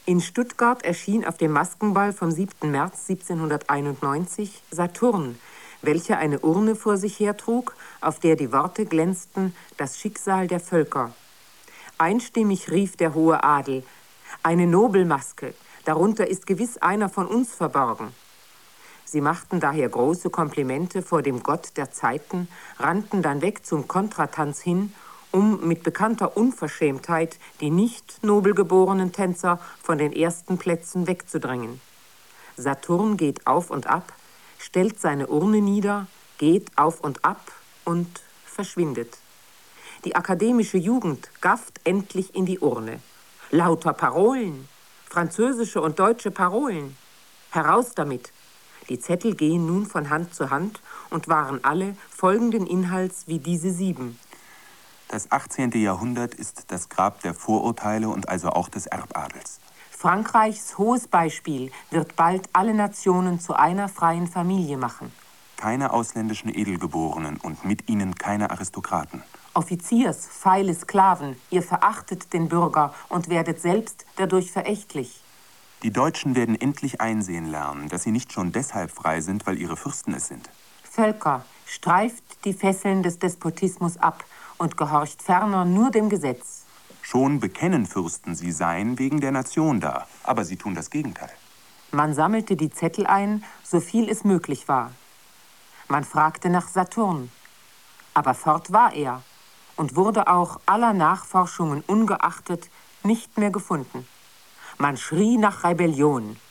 In Stuttgart erschien auf dem Maskenball vom 7. März 1791 Saturn, welcher eine Urne vor sich hertrug, auf der die Worte glänzten: Das Schicksal der Völker. Einstimmig rief der hohe Adel: Eine Nobelmaske, darunter ist gewiss einer von uns verborgen. Sie machten daher große Komplimente vor dem Gott der Zeiten, rannten dann weg zum Kontratanz hin, um mit bekannter Unverschämtheit die nicht nobelgeborenen Tänzer von den ersten Plätzen wegzudrängen. Saturn geht auf und ab, stellt seine Urne nieder, geht auf und ab und verschwindet. Die akademische Jugend gafft endlich in die Urne. Lauter Parolen, französische und deutsche Parolen. Heraus damit! Die Zettel gehen nun von Hand zu Hand und waren alle folgenden Inhalts wie diese 7. Das 18. Jahrhundert ist das Grab der Vorurteile und also auch des Erbadels. Frankreichs hohes Beispiel wird bald alle Nationen zu einer freien Familie machen. Keine ausländischen Edelgeborenen und mit ihnen keine Aristokraten. Offiziers, feile Sklaven, ihr verachtet den Bürger und werdet selbst dadurch verächtlich. Die Deutschen werden endlich einsehen lernen, dass sie nicht schon deshalb frei sind, weil ihre Fürsten es sind. Völker, streift die Fesseln des Despotismus ab und gehorcht ferner nur dem Gesetz. Schon bekennen Fürsten, sie seien wegen der Nation da, aber sie tun das Gegenteil. Man sammelte die Zettel ein, so viel es möglich war. Man fragte nach Saturn, aber fort war er und wurde auch aller Nachforschungen ungeachtet nicht mehr gefunden. Man schrie nach Rebellion.